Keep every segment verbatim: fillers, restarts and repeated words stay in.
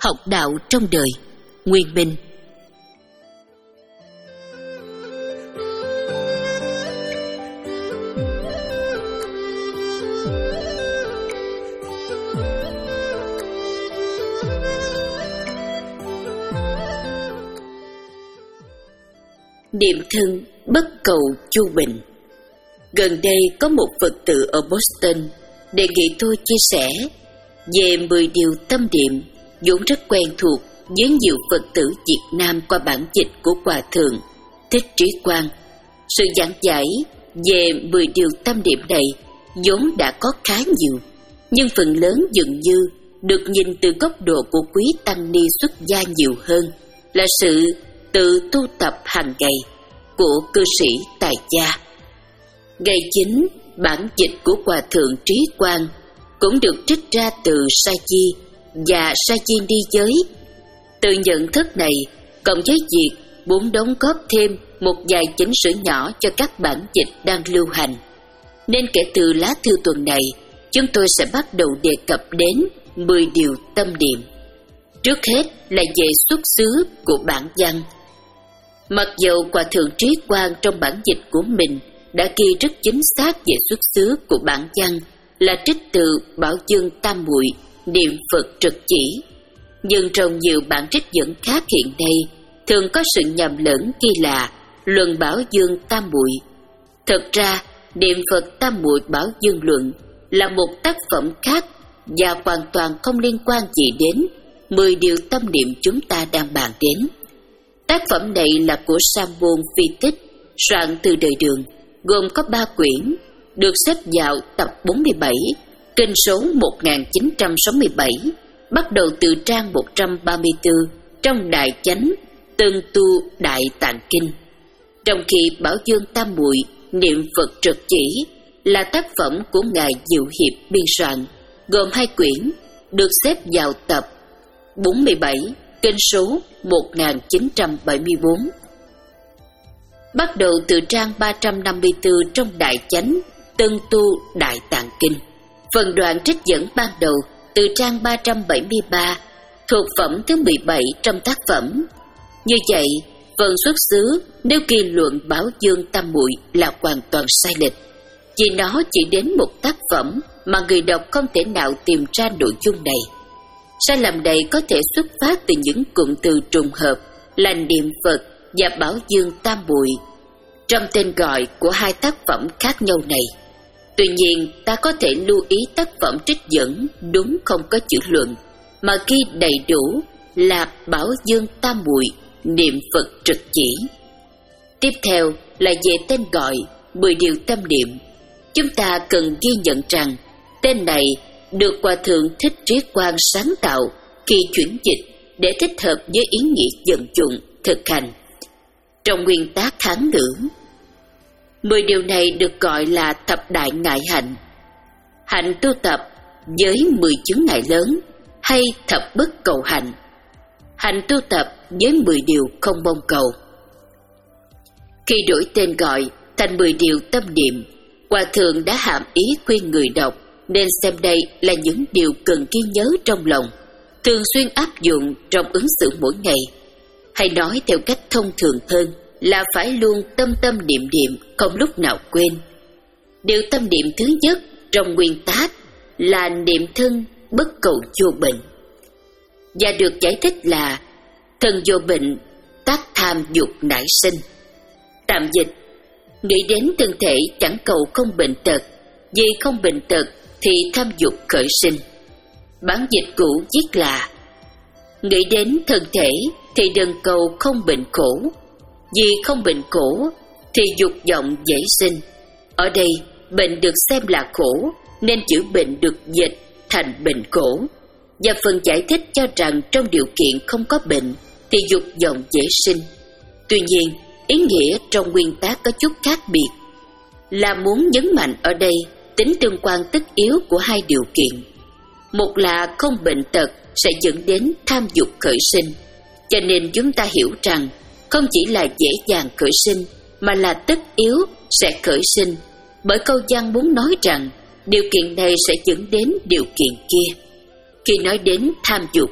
học đạo trong đời. Nguyên Minh. Niệm thân bất cầu chu bình. Gần đây có một Phật tử ở Boston đề nghị tôi chia sẻ về mười điều tâm niệm vốn rất quen thuộc với nhiều Phật tử Việt Nam qua bản dịch của Hòa Thượng Thích Trí Quang. Sự giảng giải về mười điều tâm niệm này vốn đã có khá nhiều, nhưng phần lớn dường như được nhìn từ góc độ của quý tăng ni xuất gia nhiều hơn là sự tự tu tập hàng ngày của cư sĩ tại gia. Ngày chính, bản dịch của Hòa Thượng Trí Quang cũng được trích ra từ Sa Di và Sa Di Ni Giới. Từ nhận thức này, cộng với việc muốn đóng góp thêm một vài chỉnh sửa nhỏ cho các bản dịch đang lưu hành, nên kể từ lá thư tuần này, chúng tôi sẽ bắt đầu đề cập đến mười điều tâm niệm. Trước hết là về xuất xứ của bản văn. Mặc dầu Hòa Thượng Trí Quang trong bản dịch của mình đã ghi rất chính xác về xuất xứ của bản văn là trích từ Bảo Dương Tam Muội niệm Phật trực chỉ, nhưng trong nhiều bản trích dẫn khác hiện nay thường có sự nhầm lẫn ghi là Luận Bảo Dương Tam Muội. Thật ra, niệm Phật Tam Muội Bảo Dương Luận là một tác phẩm khác và hoàn toàn không liên quan gì đến mười điều tâm niệm chúng ta đang bàn đến. Tác phẩm này là của Sa Môn Phi Tích, soạn từ đời Đường, gồm có ba quyển, được xếp vào tập bốn mươi bảy, kinh số một nghìn chín trăm sáu mươi bảy, bắt đầu từ trang một trăm ba mươi tư trong Đại Chánh Tân Tu Đại Tạng Kinh. Trong khi Bảo Dương Tam Muội niệm Phật trực chỉ là tác phẩm của Ngài Diệu Hiệp biên soạn, gồm hai quyển, được xếp vào tập bốn mươi bảy, kinh số một nghìn chín trăm bảy mươi bốn. Bắt đầu từ trang ba trăm năm mươi tư trong Đại Chánh Tân Tu Đại Tạng Kinh. Phần đoạn trích dẫn ban đầu từ trang ba trăm bảy mươi ba thuộc phẩm thứ mười bảy trong tác phẩm. Như vậy, phần xuất xứ nếu ghi luận Bảo Dương Tam Muội là hoàn toàn sai lệch, vì nó chỉ đến một tác phẩm mà người đọc không thể nào tìm ra nội dung này. Sai lầm này có thể xuất phát từ những cụm từ trùng hợp là niệm Phật và Bảo Dương Tam Muội trong tên gọi của hai tác phẩm khác nhau này. Tuy nhiên, ta có thể lưu ý tác phẩm trích dẫn đúng không có chữ luận, mà ghi đầy đủ là Bảo Dương Tam Muội niệm Phật trực chỉ. Tiếp theo là về tên gọi mười điều tâm niệm. Chúng ta cần ghi nhận rằng tên này được Hòa Thượng Thích Trí Quang sáng tạo khi chuyển dịch để thích hợp với ý nghĩa vận dụng thực hành. Trong nguyên tác Hán ngữ, mười điều này được gọi là thập đại ngại hạnh, hạnh tu tập với mười chướng ngại lớn, hay thập bất cầu hạnh, hạnh tu tập với mười điều không mong cầu. Khi đổi tên gọi thành mười điều tâm niệm, Hòa Thượng đã hàm ý khuyên người đọc nên xem đây là những điều cần ghi nhớ trong lòng, thường xuyên áp dụng trong ứng xử mỗi ngày. Hay nói theo cách thông thường hơn là phải luôn tâm tâm niệm niệm, không lúc nào quên. Điều tâm niệm thứ nhất trong nguyên tác là niệm thân bất cầu vô bệnh, và được giải thích là thân vô bệnh, tác tham dục nảy sinh. Tạm dịch, nghĩ đến thân thể chẳng cầu không bệnh tật, vì không bệnh tật thì tham dục khởi sinh. Bản dịch cũ viết là nghĩ đến thân thể thì đừng cầu không bệnh khổ, vì không bệnh khổ thì dục vọng dễ sinh. Ở đây bệnh được xem là khổ, nên chữ bệnh được dịch thành bệnh khổ. Và phần giải thích cho rằng trong điều kiện không có bệnh thì dục vọng dễ sinh. Tuy nhiên, ý nghĩa trong nguyên tác có chút khác biệt, là muốn nhấn mạnh ở đây tính tương quan tất yếu của hai điều kiện. Một là không bệnh tật sẽ dẫn đến tham dục khởi sinh, cho nên chúng ta hiểu rằng không chỉ là dễ dàng khởi sinh mà là tất yếu sẽ khởi sinh, bởi câu văn muốn nói rằng điều kiện này sẽ dẫn đến điều kiện kia. Khi nói đến tham dục,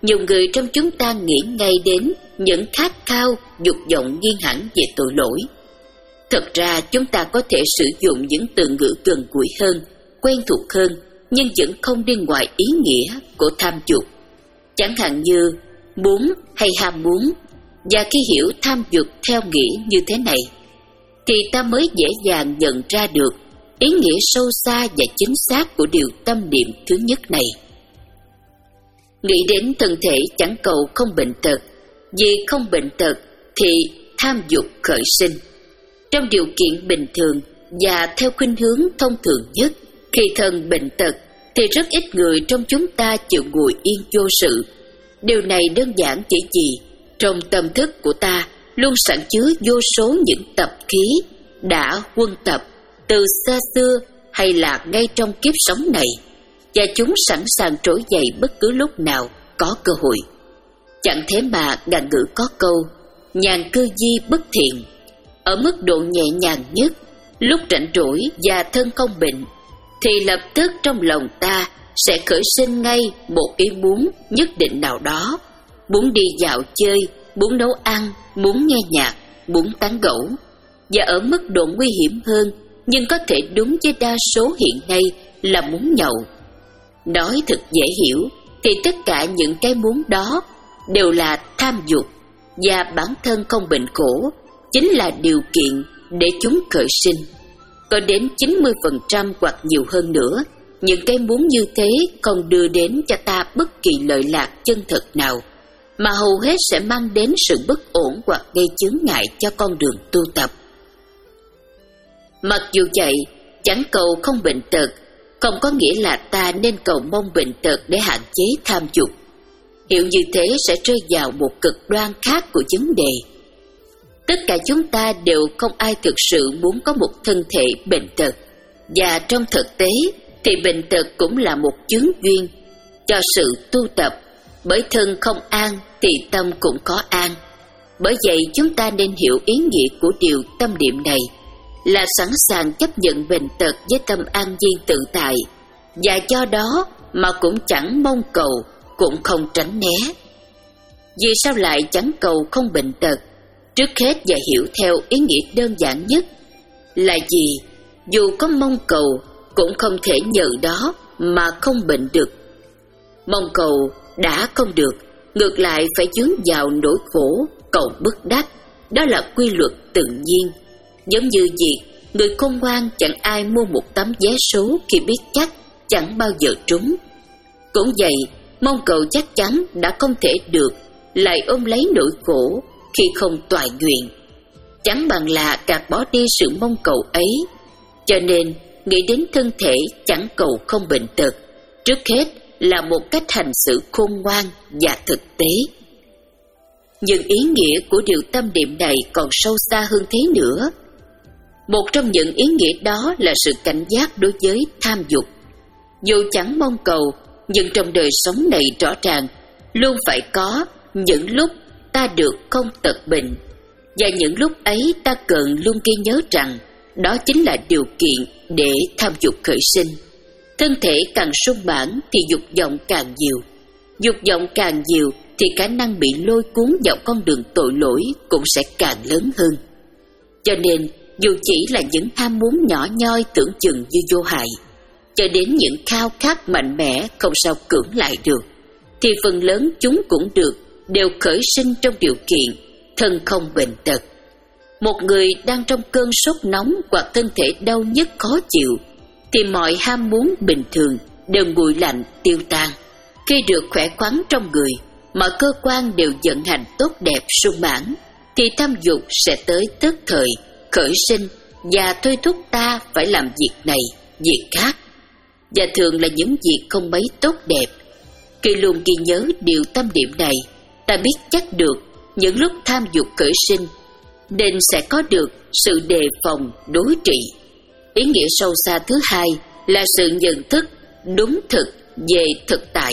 nhiều người trong chúng ta nghĩ ngay đến những khát khao, dục vọng nghiêng hẳn về tội lỗi. Thật ra chúng ta có thể sử dụng những từ ngữ gần gũi hơn, quen thuộc hơn, nhưng vẫn không đi ngoài ý nghĩa của tham dục. Chẳng hạn như muốn hay ham muốn, và khi hiểu tham dục theo nghĩa như thế này, thì ta mới dễ dàng nhận ra được ý nghĩa sâu xa và chính xác của điều tâm niệm thứ nhất này. Nghĩ đến thân thể chẳng cầu không bệnh tật, vì không bệnh tật thì tham dục khởi sinh. Trong điều kiện bình thường và theo khuynh hướng thông thường nhất, khi thân bệnh tật thì rất ít người trong chúng ta chịu ngồi yên vô sự. Điều này đơn giản chỉ vì trong tâm thức của ta luôn sẵn chứa vô số những tập khí đã quân tập từ xa xưa hay là ngay trong kiếp sống này, và chúng sẵn sàng trỗi dậy bất cứ lúc nào có cơ hội. Chẳng thế mà ngạn ngữ có câu nhàn cư di bất thiện. Ở mức độ nhẹ nhàng nhất, lúc rảnh rỗi và thân không bệnh, thì lập tức trong lòng ta sẽ khởi sinh ngay một ý muốn nhất định nào đó. Muốn đi dạo chơi, muốn nấu ăn, muốn nghe nhạc, muốn tán gẫu. Và ở mức độ nguy hiểm hơn, nhưng có thể đúng với đa số hiện nay, là muốn nhậu. Nói thật dễ hiểu, thì tất cả những cái muốn đó đều là tham dục, và bản thân không bệnh khổ chính là điều kiện để chúng khởi sinh. Có đến chín mươi phần trăm hoặc nhiều hơn nữa, những cái muốn như thế không đưa đến cho ta bất kỳ lợi lạc chân thật nào, mà hầu hết sẽ mang đến sự bất ổn hoặc gây chướng ngại cho con đường tu tập. Mặc dù vậy, chẳng cầu không bệnh tật không có nghĩa là ta nên cầu mong bệnh tật để hạn chế tham dục. Hiểu như thế sẽ rơi vào một cực đoan khác của vấn đề. Tất cả chúng ta đều không ai thực sự muốn có một thân thể bệnh tật, và trong thực tế thì bệnh tật cũng là một chướng duyên cho sự tu tập. Bởi thân không an thì tâm cũng có an. Bởi vậy chúng ta nên hiểu ý nghĩa của điều tâm niệm này là sẵn sàng chấp nhận bệnh tật với tâm an nhiên tự tại, và do đó mà cũng chẳng mong cầu, cũng không tránh né. Vì sao lại chẳng cầu không bệnh tật? Trước hết và hiểu theo ý nghĩa đơn giản nhất là gì? Dù có mong cầu cũng không thể nhờ đó mà không bệnh được. Mong cầu đã không được, ngược lại phải dướng vào nỗi khổ, cầu bức đắc. Đó là quy luật tự nhiên. Giống như việc người khôn ngoan chẳng ai mua một tấm vé số khi biết chắc chẳng bao giờ trúng. Cũng vậy, mong cầu chắc chắn đã không thể được, lại ôm lấy nỗi khổ khi không toại nguyện. Chẳng bằng là gạt bỏ đi sự mong cầu ấy. Cho nên, nghĩ đến thân thể chẳng cầu không bệnh tật, trước hết là một cách hành xử khôn ngoan và thực tế. Nhưng ý nghĩa của điều tâm niệm này còn sâu xa hơn thế nữa. Một trong những ý nghĩa đó là sự cảnh giác đối với tham dục. Dù chẳng mong cầu, nhưng trong đời sống này rõ ràng luôn phải có những lúc ta được không tật bệnh, và những lúc ấy ta cần luôn ghi nhớ rằng đó chính là điều kiện để tham dục khởi sinh. Thân thể càng sung mãn thì dục vọng càng nhiều. Dục vọng càng nhiều thì khả năng bị lôi cuốn vào con đường tội lỗi cũng sẽ càng lớn hơn. Cho nên, dù chỉ là những ham muốn nhỏ nhoi tưởng chừng như vô hại, cho đến những khao khát mạnh mẽ không sao cưỡng lại được, thì phần lớn chúng cũng được đều khởi sinh trong điều kiện thân không bệnh tật. Một người đang trong cơn sốt nóng hoặc thân thể đau nhức khó chịu, thì mọi ham muốn bình thường đều nguội lạnh tiêu tan. Khi được khỏe khoắn trong người, mọi cơ quan đều vận hành tốt đẹp sung mãn, thì tham dục sẽ tới tức thời khởi sinh và thôi thúc ta phải làm việc này, việc khác, và thường là những việc không mấy tốt đẹp. Khi luôn ghi nhớ điều tâm niệm này, ta biết chắc được những lúc tham dục khởi sinh, nên sẽ có được sự đề phòng đối trị. Ý nghĩa sâu xa thứ hai là sự nhận thức đúng thực về thực tại.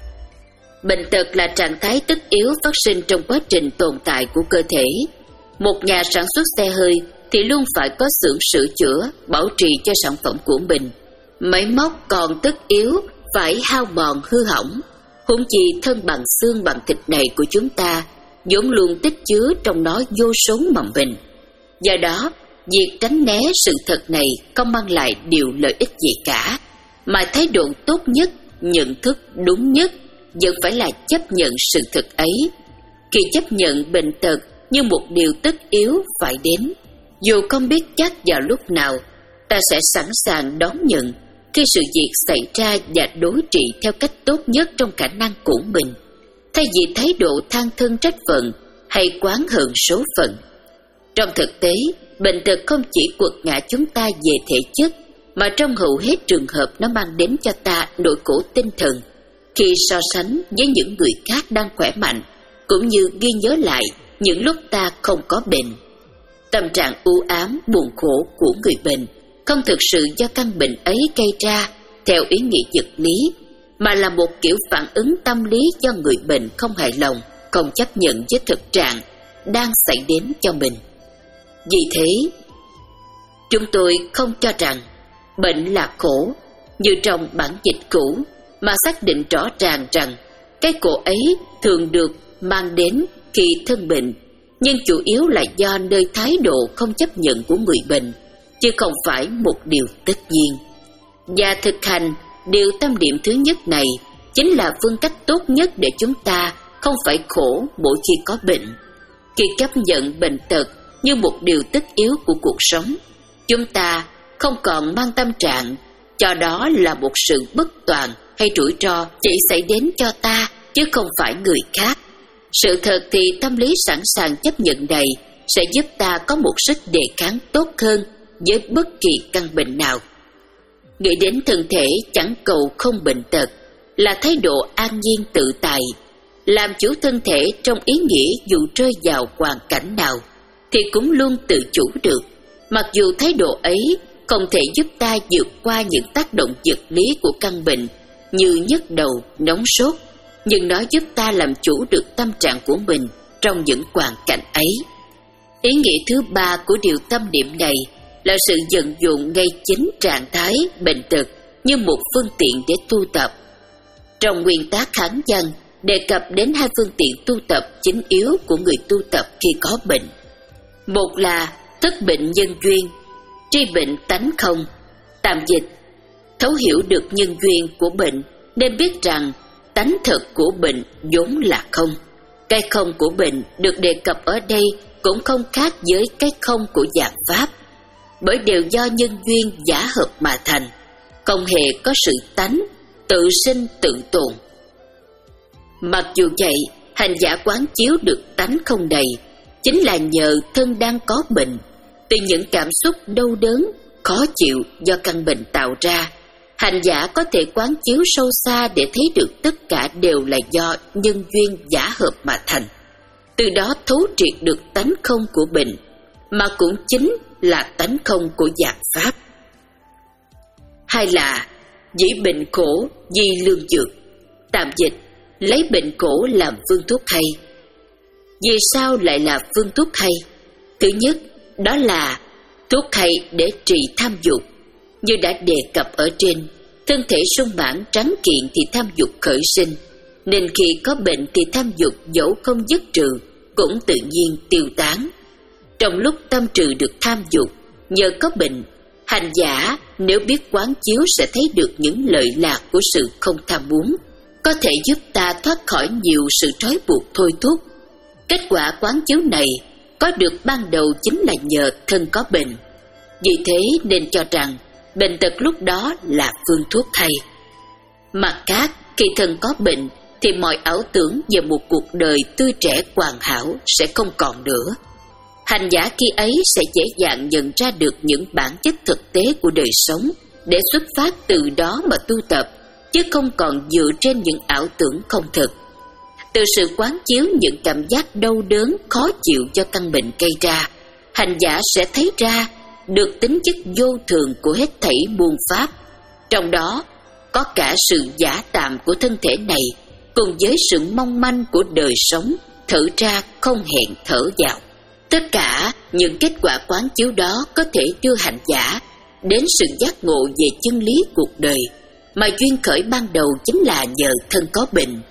Bệnh tật là trạng thái tất yếu phát sinh trong quá trình tồn tại của cơ thể. Một nhà sản xuất xe hơi thì luôn phải có xưởng sửa chữa, bảo trì cho sản phẩm của mình. Máy móc còn tất yếu phải hao mòn hư hỏng. Huống chi thân bằng xương bằng thịt này của chúng ta vốn luôn tích chứa trong nó vô số mầm bệnh. Do đó, việc tránh né sự thật này không mang lại điều lợi ích gì cả, mà thái độ tốt nhất, nhận thức đúng nhất vẫn phải là chấp nhận sự thật ấy. Khi chấp nhận bệnh tật như một điều tất yếu phải đến, dù không biết chắc vào lúc nào, ta sẽ sẵn sàng đón nhận khi sự việc xảy ra và đối trị theo cách tốt nhất trong khả năng của mình, thay vì thái độ than thân trách phận hay oán hận số phận. Trong thực tế, bệnh tật không chỉ quật ngã chúng ta về thể chất, mà trong hầu hết trường hợp nó mang đến cho ta nỗi khổ tinh thần khi so sánh với những người khác đang khỏe mạnh, cũng như ghi nhớ lại những lúc ta không có bệnh. Tâm trạng u ám, buồn khổ của người bệnh không thực sự do căn bệnh ấy gây ra theo ý nghĩa vật lý, mà là một kiểu phản ứng tâm lý do người bệnh không hài lòng, không chấp nhận với thực trạng đang xảy đến cho mình. Vì thế, chúng tôi không cho rằng bệnh là khổ như trong bản dịch cũ, mà xác định rõ ràng rằng cái khổ ấy thường được mang đến khi thân bệnh, nhưng chủ yếu là do nơi thái độ không chấp nhận của người bệnh, chứ không phải một điều tất nhiên. Và thực hành điều tâm niệm thứ nhất này chính là phương cách tốt nhất để chúng ta không phải khổ mỗi khi có bệnh. Khi chấp nhận bệnh tật như một điều tất yếu của cuộc sống, chúng ta không còn mang tâm trạng cho đó là một sự bất toàn hay rủi ro chỉ xảy đến cho ta chứ không phải người khác. Sự thật thì tâm lý sẵn sàng chấp nhận này sẽ giúp ta có một sức đề kháng tốt hơn với bất kỳ căn bệnh nào. Nghĩ đến thân thể chẳng cầu không bệnh tật là thái độ an nhiên tự tại, làm chủ thân thể trong ý nghĩa dù rơi vào hoàn cảnh nào thì cũng luôn tự chủ được, mặc dù thái độ ấy không thể giúp ta vượt qua những tác động vật lý của căn bệnh như nhức đầu, nóng sốt, nhưng nó giúp ta làm chủ được tâm trạng của mình trong những hoàn cảnh ấy. Ý nghĩa thứ ba của điều tâm niệm này là sự vận dụng ngay chính trạng thái bệnh tật như một phương tiện để tu tập. Trong nguyên tắc Khánh Văn đề cập đến hai phương tiện tu tập chính yếu của người tu tập khi có bệnh. Một là thức bệnh nhân duyên, tri bệnh tánh không. Tạm dịch: thấu hiểu được nhân duyên của bệnh nên biết rằng tánh thật của bệnh vốn là không. Cái không của bệnh được đề cập ở đây cũng không khác với cái không của dạng pháp, bởi đều do nhân duyên giả hợp mà thành, không hề có sự tánh tự sinh tự tồn. Mặc dù vậy, hành giả quán chiếu được tánh không này chính là nhờ thân đang có bệnh, từ những cảm xúc đau đớn, khó chịu do căn bệnh tạo ra, hành giả có thể quán chiếu sâu xa để thấy được tất cả đều là do nhân duyên giả hợp mà thành, từ đó thấu triệt được tánh không của bệnh, mà cũng chính là tánh không của dạng pháp. Hai là dĩ bệnh khổ di lương dược. Tạm dịch: lấy bệnh khổ làm phương thuốc hay. Vì sao lại là phương thuốc hay? Thứ nhất, đó là thuốc hay để trị tham dục. Như đã đề cập ở trên, thân thể sung mãn trắng kiện thì tham dục khởi sinh, nên khi có bệnh thì tham dục dẫu không dứt trừ cũng tự nhiên tiêu tán. Trong lúc tâm trừ được tham dục, nhờ có bệnh, hành giả nếu biết quán chiếu sẽ thấy được những lợi lạc của sự không tham muốn, có thể giúp ta thoát khỏi nhiều sự trói buộc thôi thúc. Kết quả quán chiếu này có được ban đầu chính là nhờ thân có bệnh. Vì thế nên cho rằng bệnh tật lúc đó là phương thuốc hay. Mặt khác, khi thân có bệnh thì mọi ảo tưởng về một cuộc đời tươi trẻ hoàn hảo sẽ không còn nữa. Hành giả khi ấy sẽ dễ dàng nhận ra được những bản chất thực tế của đời sống để xuất phát từ đó mà tu tập, chứ không còn dựa trên những ảo tưởng không thực. Từ sự quán chiếu những cảm giác đau đớn, khó chịu do căn bệnh gây ra, hành giả sẽ thấy ra được tính chất vô thường của hết thảy muôn pháp, trong đó có cả sự giả tạm của thân thể này cùng với sự mong manh của đời sống thở ra không hẹn thở vào. Tất cả những kết quả quán chiếu đó có thể đưa hành giả đến sự giác ngộ về chân lý cuộc đời, mà duyên khởi ban đầu chính là nhờ thân có bệnh,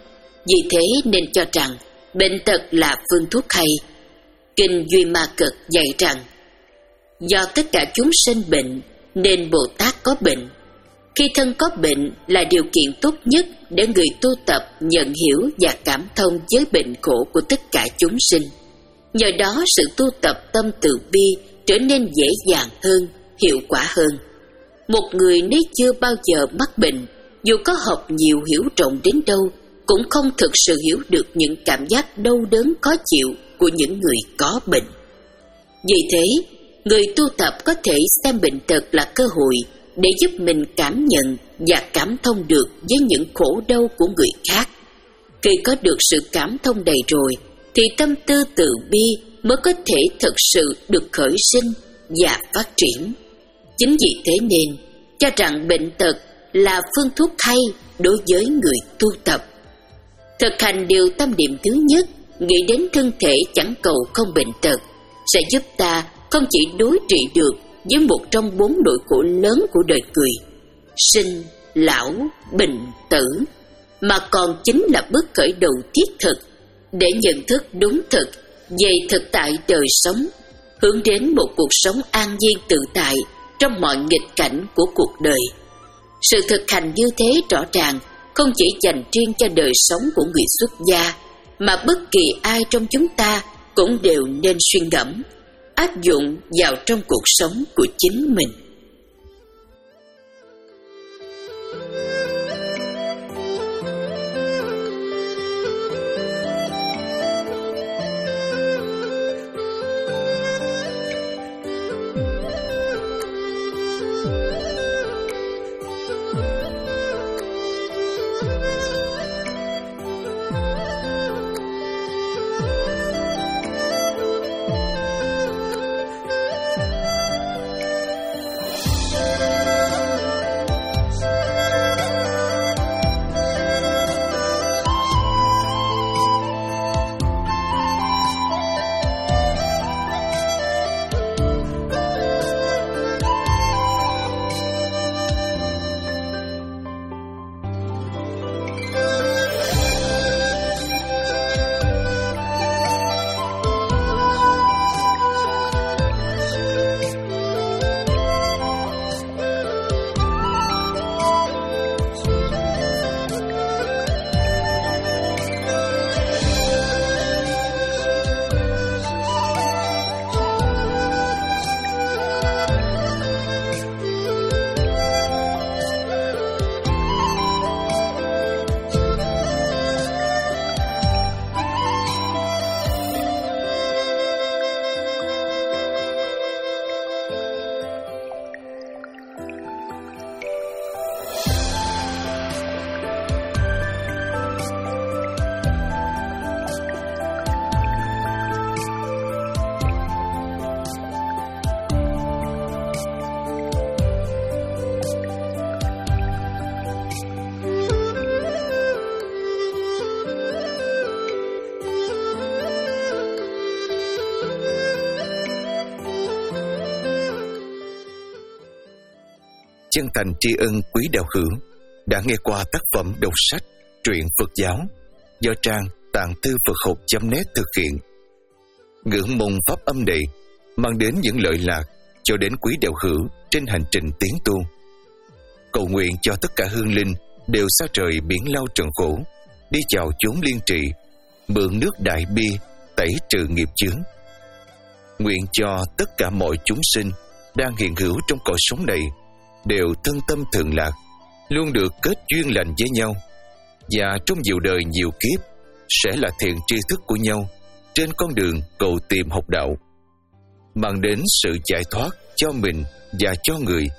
Vì thế nên cho rằng bệnh tật là phương thuốc hay. Kinh Duy Ma Cực dạy rằng, do tất cả chúng sinh bệnh nên Bồ Tát có bệnh. Khi thân có bệnh là điều kiện tốt nhất để người tu tập nhận hiểu và cảm thông với bệnh khổ của tất cả chúng sinh. Nhờ đó sự tu tập tâm từ bi trở nên dễ dàng hơn, hiệu quả hơn. Một người nếu chưa bao giờ mắc bệnh, dù có học nhiều hiểu rộng đến đâu, cũng không thực sự hiểu được những cảm giác đau đớn khó chịu của những người có bệnh. Vì thế, người tu tập có thể xem bệnh tật là cơ hội để giúp mình cảm nhận và cảm thông được với những khổ đau của người khác. Khi có được sự cảm thông đầy rồi, thì tâm tư từ bi mới có thể thực sự được khởi sinh và phát triển. Chính vì thế nên, cho rằng bệnh tật là phương thuốc hay đối với người tu tập. Thực hành điều tâm niệm thứ nhất, nghĩ đến thân thể chẳng cầu không bệnh tật, sẽ giúp ta không chỉ đối trị được với một trong bốn nỗi khổ lớn của đời người, sinh, lão, bệnh, tử, mà còn chính là bước khởi đầu thiết thực để nhận thức đúng thực về thực tại đời sống, hướng đến một cuộc sống an nhiên tự tại trong mọi nghịch cảnh của cuộc đời. Sự thực hành như thế rõ ràng không chỉ dành riêng cho đời sống của người xuất gia, mà bất kỳ ai trong chúng ta cũng đều nên suy ngẫm, áp dụng vào trong cuộc sống của chính mình. Chân thành tri ân quý đạo hữu đã nghe qua tác phẩm đọc sách truyện Phật giáo do trang tạng thư Phật học chấm net thực hiện. Ngưỡng mong pháp âm này mang đến những lợi lạc cho đến quý đạo hữu trên hành trình tiến tu. Cầu nguyện cho tất cả hương linh đều xa trời biển lao trần khổ, đi chào chốn liên trị, mượn nước đại bi tẩy trừ nghiệp chướng. Nguyện cho tất cả mọi chúng sinh đang hiện hữu trong cõi sống này đều thân tâm thường lạc, luôn được kết duyên lành với nhau, và trong nhiều đời nhiều kiếp sẽ là thiện tri thức của nhau trên con đường cầu tìm học đạo, mang đến sự giải thoát cho mình và cho người.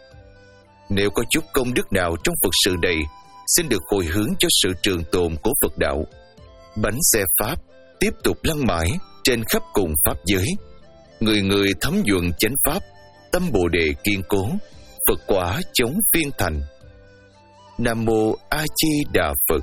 Nếu có chút công đức nào trong Phật sự này, xin được hồi hướng cho sự trường tồn của Phật đạo. Bánh xe Pháp tiếp tục lăn mãi trên khắp cùng Pháp giới. Người người thấm nhuận chánh Pháp, tâm Bồ Đề kiên cố, Phật quả chống phiên thành. Nam Mô A Di Đà Phật.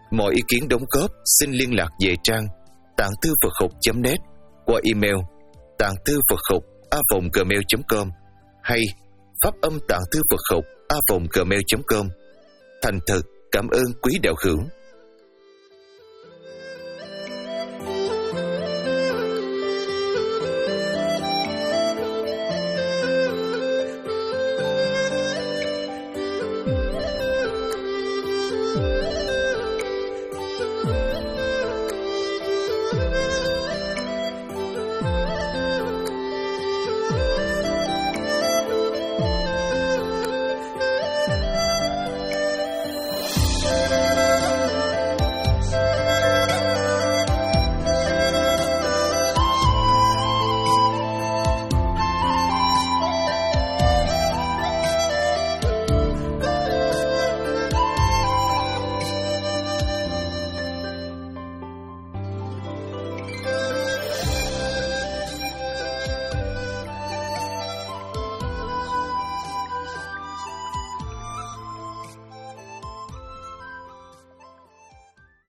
Mọi ý kiến đóng góp xin liên lạc về trang tạng thư Phật học chấm net qua email tạng thư Phật học a vòng gmail chấm com hay phát âm tạng thư Phật học a vòng gmail chấm com. Thành thật cảm ơn quý đạo hữu.